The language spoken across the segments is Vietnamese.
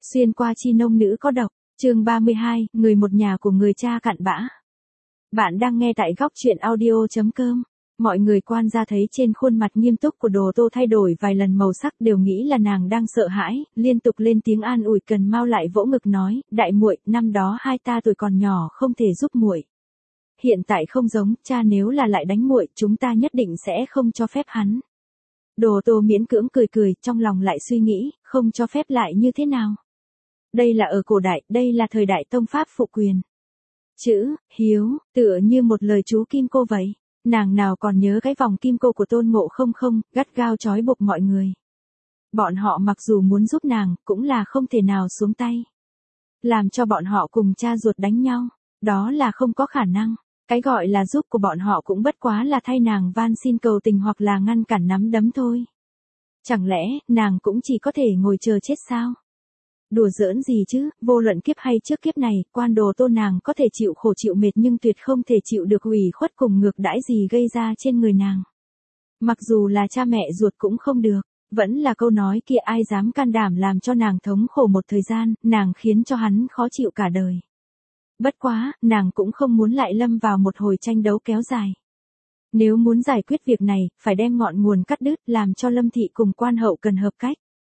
Xuyên qua chi nông nữ có độc, chương 32, người một nhà của người cha cặn bã. Bạn đang nghe tại góc truyện audio.com. Mọi người quan ra thấy trên khuôn mặt nghiêm túc của Đồ Tô thay đổi vài lần màu sắc đều nghĩ là nàng đang sợ hãi, liên tục lên tiếng an ủi. Cần Mao lại vỗ ngực nói, đại muội, năm đó hai ta tuổi còn nhỏ không thể giúp muội. Hiện tại không giống, cha nếu là lại đánh muội, chúng ta nhất định sẽ không cho phép hắn. Đồ Tô miễn cưỡng cười cười, trong lòng lại suy nghĩ, không cho phép lại như thế nào? Đây là ở cổ đại, đây là thời đại tông pháp phụ quyền. Chữ, hiếu, tựa như một lời chú kim cô vậy. Nàng nào còn nhớ cái vòng kim cô của Tôn Ngộ Không, gắt gao trói buộc mọi người. Bọn họ mặc dù muốn giúp nàng, cũng là không thể nào xuống tay. Làm cho bọn họ cùng cha ruột đánh nhau, đó là không có khả năng. Cái gọi là giúp của bọn họ cũng bất quá là thay nàng van xin cầu tình hoặc là ngăn cản nắm đấm thôi. Chẳng lẽ, nàng cũng chỉ có thể ngồi chờ chết sao? Đùa giỡn gì chứ, vô luận kiếp hay trước kiếp này, quan Đồ Tô nàng có thể chịu khổ chịu mệt nhưng tuyệt không thể chịu được ủy khuất cùng ngược đãi gì gây ra trên người nàng. Mặc dù là cha mẹ ruột cũng không được, vẫn là câu nói kia, ai dám can đảm làm cho nàng thống khổ một thời gian, nàng khiến cho hắn khó chịu cả đời. Bất quá, nàng cũng không muốn lại lâm vào một hồi tranh đấu kéo dài. Nếu muốn giải quyết việc này, phải đem ngọn nguồn cắt đứt, làm cho Lâm Thị cùng Quan Hậu Cần hợp cách.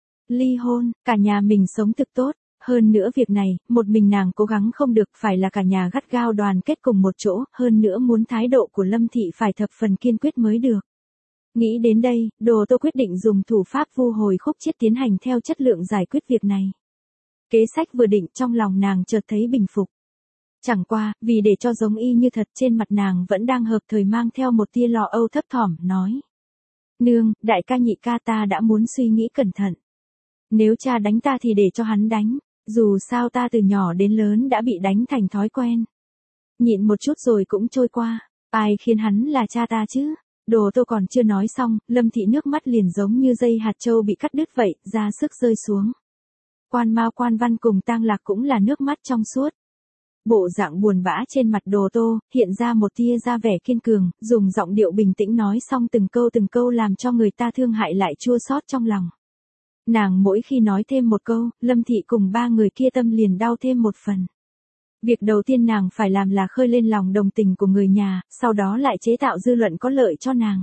Ly hôn, cả nhà mình sống thực tốt. Hơn nữa việc này, một mình nàng cố gắng không được, phải là cả nhà gắt gao đoàn kết cùng một chỗ, hơn nữa muốn thái độ của Lâm Thị phải thập phần kiên quyết mới được. Nghĩ đến đây, Đồ Tô quyết định dùng thủ pháp vu hồi khúc chiết tiến hành theo chất lượng giải quyết việc này. Kế sách vừa định, trong lòng nàng chợt thấy bình phục. Chẳng qua, vì để cho giống y như thật, trên mặt nàng vẫn đang hợp thời mang theo một tia lo âu thấp thỏm, nói. Nương, đại ca nhị ca ta đã muốn suy nghĩ cẩn thận. Nếu cha đánh ta thì để cho hắn đánh, dù sao ta từ nhỏ đến lớn đã bị đánh thành thói quen. Nhịn một chút rồi cũng trôi qua, ai khiến hắn là cha ta chứ? Đồ Tô còn chưa nói xong, Lâm Thị nước mắt liền giống như dây hạt châu bị cắt đứt vậy, ra sức rơi xuống. Quan Mao Quan Văn cùng Tang Lạc cũng là nước mắt trong suốt. Bộ dạng buồn bã trên mặt Đồ Tô, hiện ra một tia ra vẻ kiên cường, dùng giọng điệu bình tĩnh nói xong từng câu làm cho người ta thương hại lại chua xót trong lòng. Nàng mỗi khi nói thêm một câu, Lâm Thị cùng ba người kia tâm liền đau thêm một phần. Việc đầu tiên nàng phải làm là khơi lên lòng đồng tình của người nhà, sau đó lại chế tạo dư luận có lợi cho nàng.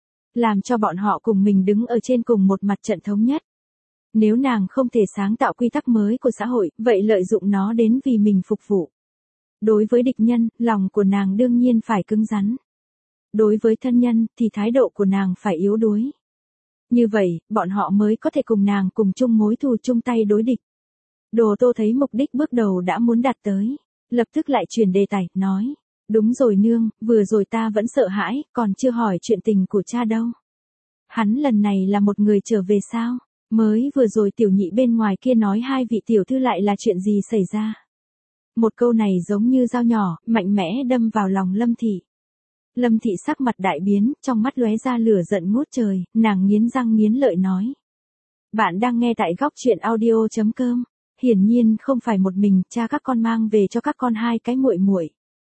Làm cho bọn họ cùng mình đứng ở trên cùng một mặt trận thống nhất. Nếu nàng không thể sáng tạo quy tắc mới của xã hội, vậy lợi dụng nó đến vì mình phục vụ. Đối với địch nhân, lòng của nàng đương nhiên phải cứng rắn. Đối với thân nhân, thì thái độ của nàng phải yếu đuối. Như vậy, bọn họ mới có thể cùng nàng cùng chung mối thù chung tay đối địch. Đồ Tô thấy mục đích bước đầu đã muốn đạt tới. Lập tức lại chuyển đề tài, nói. Đúng rồi nương, vừa rồi ta vẫn sợ hãi, còn chưa hỏi chuyện tình của cha đâu. Hắn lần này là một người trở về sao? Mới vừa rồi tiểu nhị bên ngoài kia nói hai vị tiểu thư lại là chuyện gì xảy ra? Một câu này giống như dao nhỏ, mạnh mẽ đâm vào lòng Lâm Thị. Lâm Thị sắc mặt đại biến, trong mắt lóe ra lửa giận ngút trời, nàng nghiến răng nghiến lợi nói. Bạn đang nghe tại góc truyện audio.com. Hiển nhiên không phải một mình, cha các con mang về cho các con hai cái muội muội.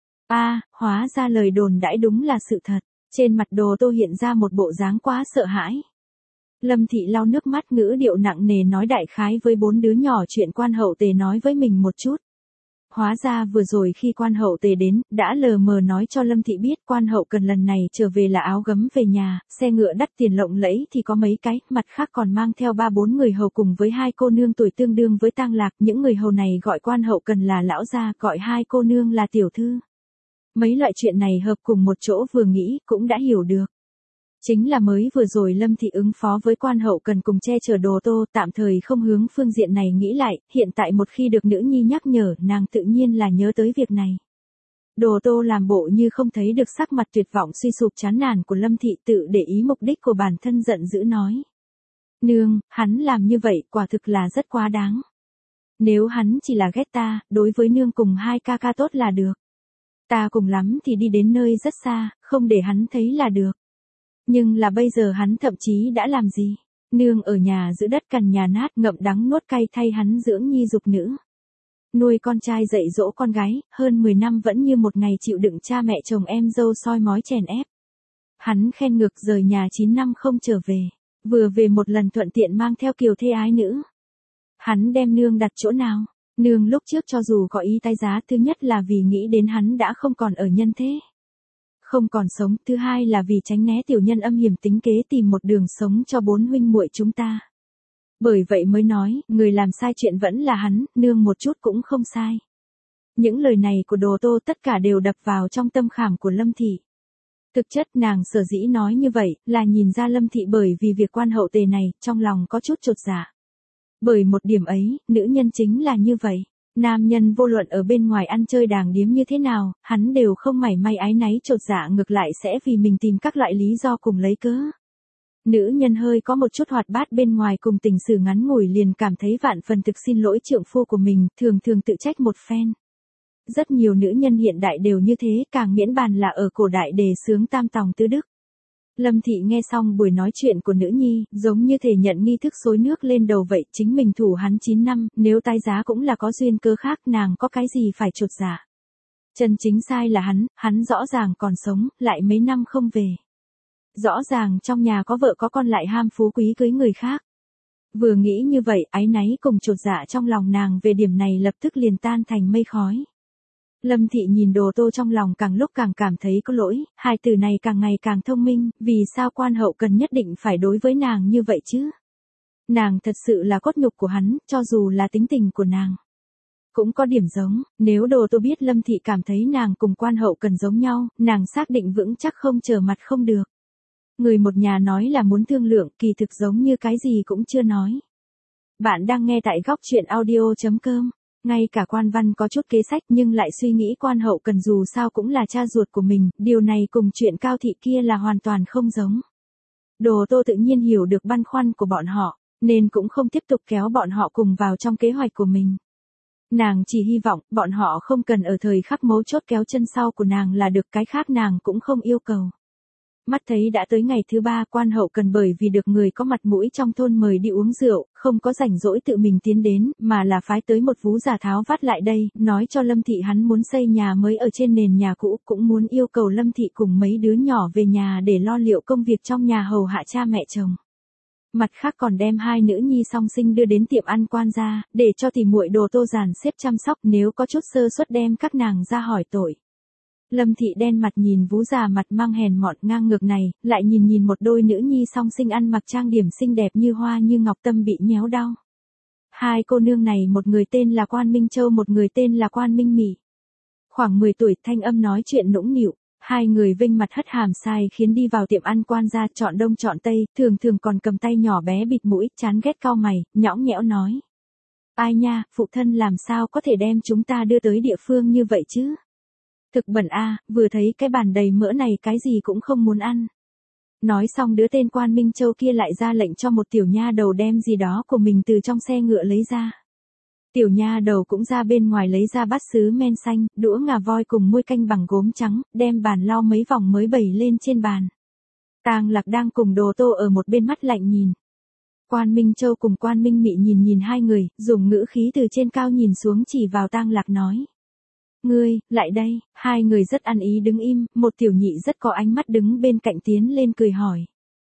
Hóa ra lời đồn đãi đúng là sự thật. Trên mặt Đồ Tô hiện ra một bộ dáng quá sợ hãi. Lâm Thị lau nước mắt, ngữ điệu nặng nề nói đại khái với bốn đứa nhỏ chuyện Quan Hậu Tề nói với mình một chút. Hóa ra vừa rồi khi Quan Hậu Tề đến, đã lờ mờ nói cho Lâm Thị biết Quan Hậu Cần lần này trở về là áo gấm về nhà, xe ngựa đắt tiền lộng lẫy thì có mấy cái, mặt khác còn mang theo 3-4 người hầu cùng với hai cô nương tuổi tương đương với Tang Lạc, những người hầu này gọi Quan Hậu Cần là lão gia, gọi hai cô nương là tiểu thư. Mấy loại chuyện này hợp cùng một chỗ vừa nghĩ cũng đã hiểu được. Chính là mới vừa rồi Lâm Thị ứng phó với Quan Hậu Cần cùng che chở Đồ Tô, tạm thời không hướng phương diện này nghĩ lại, hiện tại một khi được nữ nhi nhắc nhở, nàng tự nhiên là nhớ tới việc này. Đồ Tô làm bộ như không thấy được sắc mặt tuyệt vọng suy sụp chán nản của Lâm Thị, tự để ý mục đích của bản thân, giận dữ nói. Nương, hắn làm như vậy quả thực là rất quá đáng. Nếu hắn chỉ là ghét ta, đối với nương cùng hai ca ca tốt là được. Ta cùng lắm thì đi đến nơi rất xa, không để hắn thấy là được. Nhưng là bây giờ hắn thậm chí đã làm gì? Nương ở nhà giữ đất cằn nhà nát, ngậm đắng nuốt cay thay hắn dưỡng nhi dục nữ. Nuôi con trai dạy dỗ con gái, hơn 10 năm vẫn như một ngày chịu đựng cha mẹ chồng em dâu soi mói chèn ép. Hắn khen ngược rời nhà 9 năm không trở về. Vừa về một lần thuận tiện mang theo kiều thê ái nữ. Hắn đem nương đặt chỗ nào? Nương lúc trước cho dù có ý tái giá, thứ nhất là vì nghĩ đến hắn đã không còn ở nhân thế, không còn sống, thứ hai là vì tránh né tiểu nhân âm hiểm tính kế tìm một đường sống cho 4 huynh muội chúng ta. Bởi vậy mới nói, người làm sai chuyện vẫn là hắn, nương một chút cũng không sai. Những lời này của Đồ Tô tất cả đều đập vào trong tâm khảm của Lâm Thị. Thực chất nàng sở dĩ nói như vậy, là nhìn ra Lâm Thị bởi vì việc quan hậu tề này, trong lòng có chút chột dạ. Bởi một điểm ấy, nữ nhân chính là như vậy. Nam nhân vô luận ở bên ngoài ăn chơi đàng điếm như thế nào, hắn đều không mảy may áy náy chột dạ, ngược lại sẽ vì mình tìm các loại lý do cùng lấy cớ. Nữ nhân hơi có một chút hoạt bát bên ngoài cùng tình sử ngắn ngủi liền cảm thấy vạn phần thực xin lỗi trượng phu của mình, thường thường tự trách một phen. Rất nhiều nữ nhân hiện đại đều như thế, càng miễn bàn là ở cổ đại đề xướng tam tòng tứ đức. Lâm Thị nghe xong buổi nói chuyện của nữ nhi, giống như thể nhận nghi thức xối nước lên đầu vậy, chính mình thủ hắn 9 năm, nếu tái giá cũng là có duyên cơ khác, nàng có cái gì phải chột dạ. Chân chính sai là hắn rõ ràng còn sống, lại mấy năm không về. Rõ ràng trong nhà có vợ có con lại ham phú quý cưới người khác. Vừa nghĩ như vậy, áy náy cùng chột dạ trong lòng nàng về điểm này lập tức liền tan thành mây khói. Lâm Thị nhìn Đồ Tô trong lòng càng lúc càng cảm thấy có lỗi, hai từ này càng ngày càng thông minh, vì sao quan hậu cần nhất định phải đối với nàng như vậy chứ? Nàng thật sự là cốt nhục của hắn, cho dù là tính tình của nàng. Cũng có điểm giống, nếu Đồ Tô biết Lâm Thị cảm thấy nàng cùng quan hậu cần giống nhau, nàng xác định vững chắc không trở mặt không được. Người một nhà nói là muốn thương lượng, kỳ thực giống như cái gì cũng chưa nói. Bạn đang nghe tại góc chuyện audio.com. Ngay cả quan văn có chút kế sách nhưng lại suy nghĩ quan hậu cần dù sao cũng là cha ruột của mình, điều này cùng chuyện Cao Thị kia là hoàn toàn không giống. Đồ Tô tự nhiên hiểu được băn khoăn của bọn họ, nên cũng không tiếp tục kéo bọn họ cùng vào trong kế hoạch của mình. Nàng chỉ hy vọng bọn họ không cần ở thời khắc mấu chốt kéo chân sau của nàng là được, cái khác nàng cũng không yêu cầu. Mắt thấy đã tới ngày thứ 3, quan hậu cần bởi vì được người có mặt mũi trong thôn mời đi uống rượu, không có rảnh rỗi tự mình tiến đến, mà là phái tới một vú giả tháo vát lại đây, nói cho Lâm Thị hắn muốn xây nhà mới ở trên nền nhà cũ, cũng muốn yêu cầu Lâm Thị cùng mấy đứa nhỏ về nhà để lo liệu công việc trong nhà hầu hạ cha mẹ chồng. Mặt khác còn đem 2 nữ nhi song sinh đưa đến tiệm ăn quan gia, để cho tỷ muội Đồ Tô dàn xếp chăm sóc, nếu có chút sơ suất đem các nàng ra hỏi tội. Lâm Thị đen mặt nhìn vú già mặt mang hèn mọn ngang ngược này, lại nhìn một đôi nữ nhi song sinh ăn mặc trang điểm xinh đẹp như hoa như ngọc, tâm bị nhéo đau. 2 cô nương này, một người tên là Quan Minh Châu, một người tên là Quan Minh Mị. Khoảng 10 tuổi, thanh âm nói chuyện nũng nịu, 2 người vinh mặt hất hàm sai khiến đi vào tiệm ăn quan gia, chọn đông chọn tây, thường thường còn cầm tay nhỏ bé bịt mũi, chán ghét cau mày, nhõng nhẽo nói. Ai nha, phụ thân làm sao có thể đem chúng ta đưa tới địa phương như vậy chứ? Thực bẩn a, vừa thấy cái bàn đầy mỡ này cái gì cũng không muốn ăn. Nói xong đứa tên Quan Minh Châu kia lại ra lệnh cho một tiểu nha đầu đem gì đó của mình từ trong xe ngựa lấy ra. Tiểu nha đầu cũng ra bên ngoài lấy ra bát sứ men xanh, đũa ngà voi cùng muôi canh bằng gốm trắng, đem bàn lau mấy vòng mới bày lên trên bàn. Tàng Lạc đang cùng Đồ Tô ở một bên mắt lạnh nhìn. Quan Minh Châu cùng Quan Minh Mị nhìn 2 người, dùng ngữ khí từ trên cao nhìn xuống chỉ vào Tàng Lạc nói. Ngươi, lại đây, 2 người rất ăn ý đứng im, một tiểu nhị rất có ánh mắt đứng bên cạnh tiến lên cười hỏi.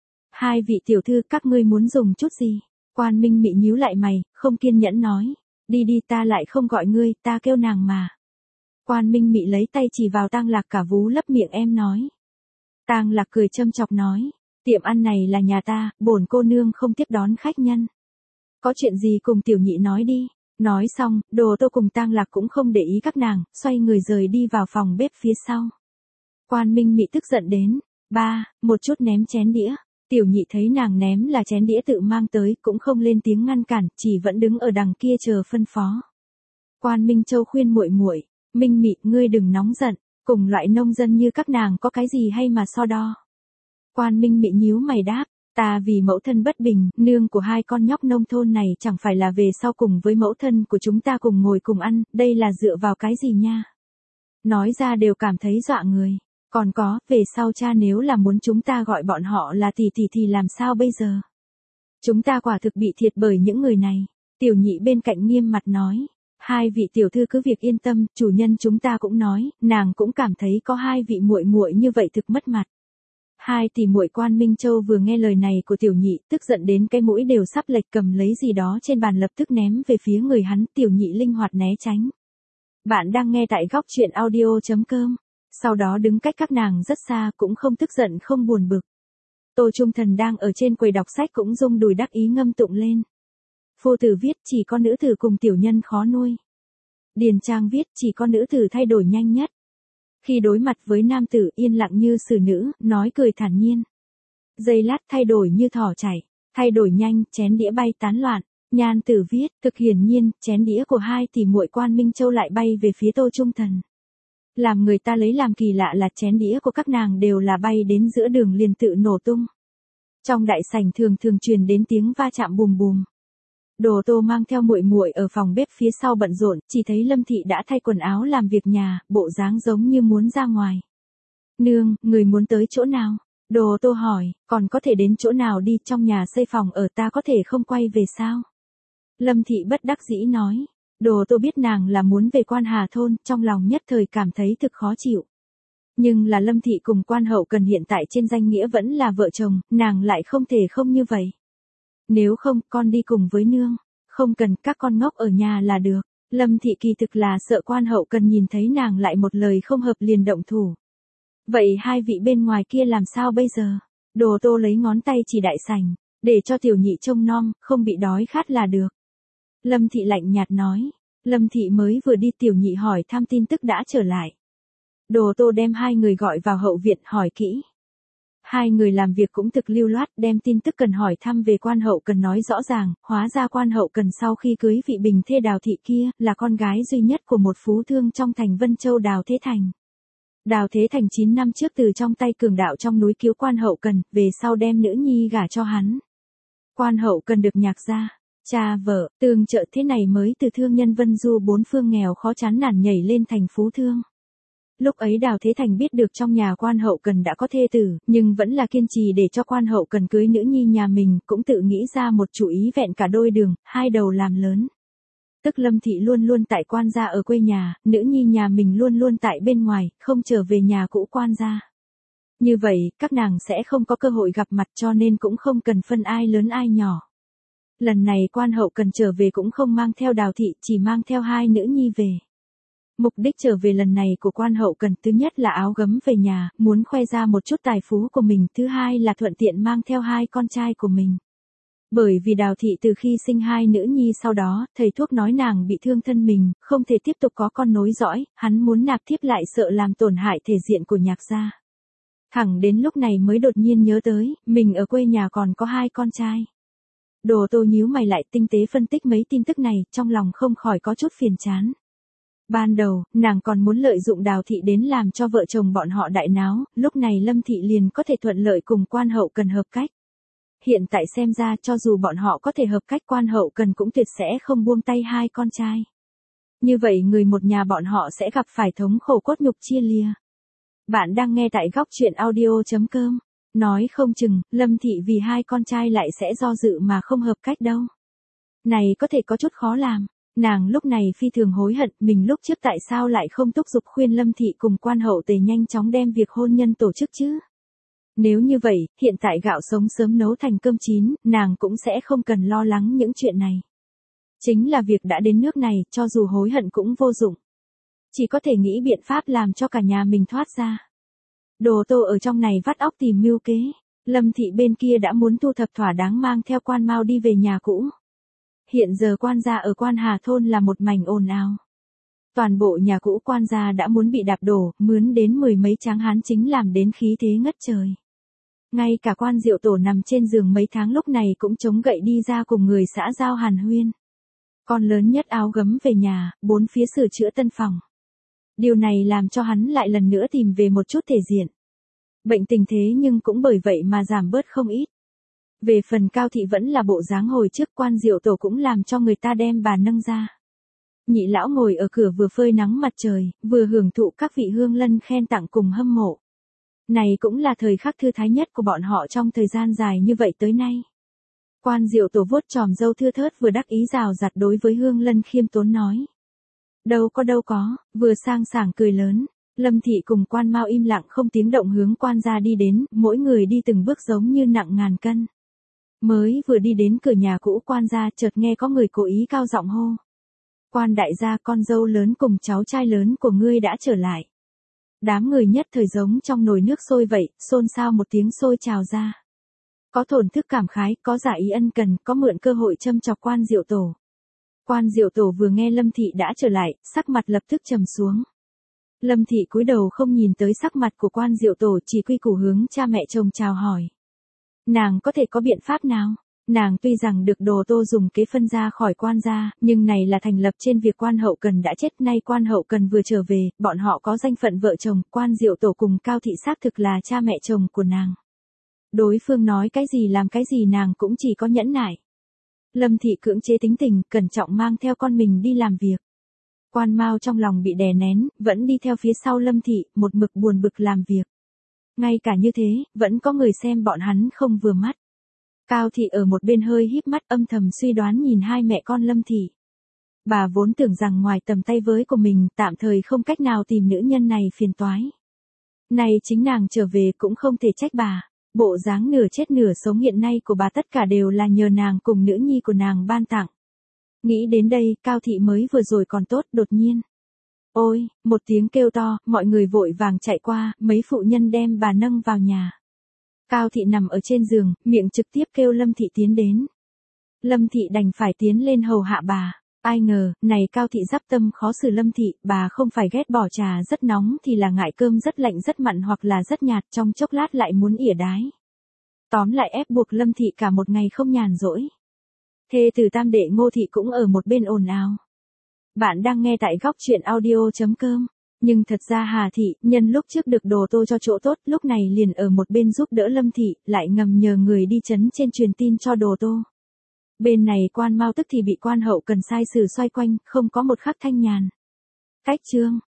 2 vị tiểu thư, các ngươi muốn dùng chút gì? Quan Minh Mị nhíu lại mày, không kiên nhẫn nói. Đi đi, ta lại không gọi ngươi, ta kêu nàng mà. Quan Minh Mị lấy tay chỉ vào Tàng Lạc, cả vú lấp miệng em nói. Tàng Lạc cười châm chọc nói. Tiệm ăn này là nhà ta, bổn cô nương không tiếp đón khách nhân. Có chuyện gì cùng tiểu nhị nói đi. Nói xong, Đồ Tô cùng Tàng Lạc cũng không để ý các nàng, xoay người rời đi vào phòng bếp phía sau. Quan Minh Mị tức giận đến. Một chút ném chén đĩa. Tiểu nhị thấy nàng ném là chén đĩa tự mang tới, cũng không lên tiếng ngăn cản, chỉ vẫn đứng ở đằng kia chờ phân phó. Quan Minh Châu khuyên muội muội, Minh Mị, ngươi đừng nóng giận, cùng loại nông dân như các nàng có cái gì hay mà so đo. Quan Minh Mị nhíu mày đáp, ta vì mẫu thân bất bình, nương của 2 con nhóc nông thôn này chẳng phải là về sau cùng với mẫu thân của chúng ta cùng ngồi cùng ăn, đây là dựa vào cái gì nha. Nói ra đều cảm thấy dọa người. Còn có, về sau cha nếu là muốn chúng ta gọi bọn họ là tỷ tỷ thì làm sao bây giờ? Chúng ta quả thực bị thiệt bởi những người này. Tiểu nhị bên cạnh nghiêm mặt nói. 2 vị tiểu thư cứ việc yên tâm, chủ nhân chúng ta cũng nói, nàng cũng cảm thấy có 2 vị muội muội như vậy thực mất mặt. Hai tỷ muội Quan Minh Châu vừa nghe lời này của tiểu nhị, tức giận đến cái mũi đều sắp lệch, cầm lấy gì đó trên bàn lập tức ném về phía người hắn, tiểu nhị linh hoạt né tránh. Bạn đang nghe tại góc truyện audio.com. Sau đó đứng cách các nàng rất xa, cũng không tức giận không buồn bực. Tô Trung Thần đang ở trên quầy đọc sách cũng rung đùi đắc ý ngâm tụng lên. Phu tử viết chỉ có nữ tử cùng tiểu nhân khó nuôi. Điền Trang viết chỉ có nữ tử thay đổi nhanh nhất. Khi đối mặt với nam tử yên lặng như xử nữ, nói cười thản nhiên. Giây lát thay đổi như thỏ chảy, thay đổi nhanh, chén đĩa bay tán loạn. Nhan tử viết, thực hiển nhiên, chén đĩa của hai tỷ muội Quan Minh Châu lại bay về phía Tô Trung Thần. Làm người ta lấy làm kỳ lạ là chén đĩa của các nàng đều là bay đến giữa đường liền tự nổ tung. Trong đại sảnh thường thường truyền đến tiếng va chạm bùm bùm. Đồ Tô mang theo muội muội ở phòng bếp phía sau bận rộn, chỉ thấy Lâm Thị đã thay quần áo làm việc nhà, bộ dáng giống như muốn ra ngoài. Nương, người muốn tới chỗ nào? Đồ Tô hỏi, còn có thể đến chỗ nào đi, trong nhà xây phòng ở ta có thể không quay về sao? Lâm Thị bất đắc dĩ nói. Đồ Tô biết nàng là muốn về Quan Hà thôn, trong lòng nhất thời cảm thấy thực khó chịu. Nhưng là Lâm Thị cùng Quan Hậu Cần hiện tại trên danh nghĩa vẫn là vợ chồng, nàng lại không thể không như vậy. Nếu không, con đi cùng với nương. Không cần, các con ngốc ở nhà là được. Lâm Thị kỳ thực là sợ Quan Hậu Cần nhìn thấy nàng lại một lời không hợp liền động thủ. Vậy hai vị bên ngoài kia làm sao bây giờ? Đồ Tô lấy ngón tay chỉ đại sảnh, để cho tiểu nhị trông nom, không bị đói khát là được. Lâm Thị lạnh nhạt nói. Lâm Thị mới vừa đi, tiểu nhị hỏi thăm tin tức đã trở lại. Đồ Tô đem hai người gọi vào hậu viện hỏi kỹ. Hai người làm việc cũng thực lưu loát, đem tin tức cần hỏi thăm về Quan Hậu Cần nói rõ ràng, hóa ra Quan Hậu Cần sau khi cưới vị bình thê Đào Thị kia, là con gái duy nhất của một phú thương trong thành Vân Châu Đào Thế Thành. Đào Thế Thành 9 năm trước từ trong tay cường đạo trong núi cứu Quan Hậu Cần, về sau đem nữ nhi gả cho hắn. Quan Hậu Cần được nhạc gia, cha vợ, tương trợ thế này mới từ thương nhân Vân Du bốn phương nghèo khó chán nản nhảy lên thành phú thương. Lúc ấy Đào Thế Thành biết được trong nhà Quan Hậu Cần đã có thê tử, nhưng vẫn là kiên trì để cho Quan Hậu Cần cưới nữ nhi nhà mình, cũng tự nghĩ ra một chủ ý vẹn cả đôi đường, hai đầu làm lớn. Tức Lâm Thị luôn luôn tại Quan gia ở quê nhà, nữ nhi nhà mình luôn luôn tại bên ngoài, không trở về nhà cũ Quan gia. Như vậy, các nàng sẽ không có cơ hội gặp mặt cho nên cũng không cần phân ai lớn ai nhỏ. Lần này Quan Hậu Cần trở về cũng không mang theo Đào Thị, chỉ mang theo hai nữ nhi về. Mục đích trở về lần này của Quan Hậu Cần thứ nhất là áo gấm về nhà, muốn khoe ra một chút tài phú của mình, thứ hai là thuận tiện mang theo hai con trai của mình. Bởi vì Đào Thị từ khi sinh hai nữ nhi sau đó, thầy thuốc nói nàng bị thương thân mình, không thể tiếp tục có con nối dõi, hắn muốn nạp thiếp lại sợ làm tổn hại thể diện của nhạc gia. Thẳng đến lúc này mới đột nhiên nhớ tới, mình ở quê nhà còn có hai con trai. Đồ Tô nhíu mày lại tinh tế phân tích mấy tin tức này, trong lòng không khỏi có chút phiền chán. Ban đầu, nàng còn muốn lợi dụng Đào Thị đến làm cho vợ chồng bọn họ đại náo, lúc này Lâm Thị liền có thể thuận lợi cùng Quan Hậu Cần hợp cách. Hiện tại xem ra cho dù bọn họ có thể hợp cách, Quan Hậu Cần cũng tuyệt sẽ không buông tay hai con trai. Như vậy người một nhà bọn họ sẽ gặp phải thống khổ cốt nhục chia lìa. Bạn đang nghe tại góc truyện audio.com. Nói không chừng, Lâm Thị vì hai con trai lại sẽ do dự mà không hợp cách đâu. Này có thể có chút khó làm. Nàng lúc này phi thường hối hận, mình lúc trước tại sao lại không thúc giục khuyên Lâm Thị cùng Quan Hậu Tề nhanh chóng đem việc hôn nhân tổ chức chứ. Nếu như vậy, hiện tại gạo sống sớm nấu thành cơm chín, nàng cũng sẽ không cần lo lắng những chuyện này. Chính là việc đã đến nước này, cho dù hối hận cũng vô dụng. Chỉ có thể nghĩ biện pháp làm cho cả nhà mình thoát ra. Đồ Tô ở trong này vắt óc tìm mưu kế. Lâm Thị bên kia đã muốn thu thập thỏa đáng mang theo Quan Mao đi về nhà cũ. Hiện giờ Quan gia ở Quan Hà thôn là một mảnh ồn ào. Toàn bộ nhà cũ Quan gia đã muốn bị đạp đổ, mướn đến 10 mấy tráng hán chính làm đến khí thế ngất trời. Ngay cả Quan Diệu Tổ nằm trên giường mấy tháng lúc này cũng chống gậy đi ra cùng người xã giao hàn huyên. Con lớn nhất áo gấm về nhà, bốn phía sửa chữa tân phòng. Điều này làm cho hắn lại lần nữa tìm về một chút thể diện. Bệnh tình thế nhưng cũng bởi vậy mà giảm bớt không ít. Về phần Cao Thị vẫn là bộ dáng hồi trước, Quan Diệu Tổ cũng làm cho người ta đem bà nâng ra. Nhị lão ngồi ở cửa vừa phơi nắng mặt trời, vừa hưởng thụ các vị hương lân khen tặng cùng hâm mộ. Này cũng là thời khắc thư thái nhất của bọn họ trong thời gian dài như vậy tới nay. Quan Diệu Tổ vuốt chòm râu thưa thớt vừa đắc ý rào rạt đối với hương lân khiêm tốn nói. Đâu có, vừa sang sảng cười lớn. Lâm Thị cùng Quan Mao im lặng không tiếng động hướng quan gia đi đến, mỗi người đi từng bước giống như nặng ngàn cân. Mới vừa đi đến cửa nhà cũ quan gia chợt nghe có người cố ý cao giọng hô. Quan đại gia, con dâu lớn cùng cháu trai lớn của ngươi đã trở lại. Đám người nhất thời giống trong nồi nước sôi vậy, xôn xao một tiếng sôi trào ra. Có thổn thức cảm khái, có giả ý ân cần, có mượn cơ hội châm chọc Quan Diệu Tổ. Quan Diệu Tổ vừa nghe Lâm Thị đã trở lại, sắc mặt lập tức trầm xuống. Lâm Thị cúi đầu không nhìn tới sắc mặt của Quan Diệu Tổ, chỉ quy củ hướng cha mẹ chồng chào hỏi. Nàng có thể có biện pháp nào? Nàng tuy rằng được Đồ Tô dùng kế phân ra khỏi quan gia, nhưng này là thành lập trên việc Quan Hậu Cần đã chết, nay Quan Hậu Cần vừa trở về, bọn họ có danh phận vợ chồng, Quan Diệu Tổ cùng Cao Thị xác thực là cha mẹ chồng của nàng. Đối phương nói cái gì làm cái gì nàng cũng chỉ có nhẫn nại. Lâm Thị cưỡng chế tính tình, cẩn trọng mang theo con mình đi làm việc. Quan Mao trong lòng bị đè nén, vẫn đi theo phía sau Lâm Thị, một mực buồn bực làm việc. Ngay cả như thế, vẫn có người xem bọn hắn không vừa mắt. Cao Thị ở một bên hơi híp mắt âm thầm suy đoán nhìn hai mẹ con Lâm Thị. Bà vốn tưởng rằng ngoài tầm tay với của mình, tạm thời không cách nào tìm nữ nhân này phiền toái. Này chính nàng trở về cũng không thể trách bà. Bộ dáng nửa chết nửa sống hiện nay của bà tất cả đều là nhờ nàng cùng nữ nhi của nàng ban tặng. Nghĩ đến đây, Cao Thị mới vừa rồi còn tốt, đột nhiên. Ôi, một tiếng kêu to, mọi người vội vàng chạy qua, mấy phụ nhân đem bà nâng vào nhà. Cao Thị nằm ở trên giường, miệng trực tiếp kêu Lâm Thị tiến đến. Lâm Thị đành phải tiến lên hầu hạ bà. Ai ngờ, này Cao Thị giáp tâm khó xử Lâm Thị, bà không phải ghét bỏ trà rất nóng thì là ngại cơm rất lạnh rất mặn hoặc là rất nhạt, trong chốc lát lại muốn ỉa đái. Tóm lại ép buộc Lâm Thị cả một ngày không nhàn rỗi. Thê tử tam đệ Ngô Thị cũng ở một bên ồn ào. Bạn đang nghe tại góc truyện audio.com. Nhưng thật ra Hà Thị, nhân lúc trước được Đồ Tô cho chỗ tốt, lúc này liền ở một bên giúp đỡ Lâm Thị, lại ngầm nhờ người đi chấn trên truyền tin cho Đồ Tô. Bên này Quan Mao tức thì bị Quan Hậu Cần sai sử xoay quanh, không có một khắc thanh nhàn. Cách chương.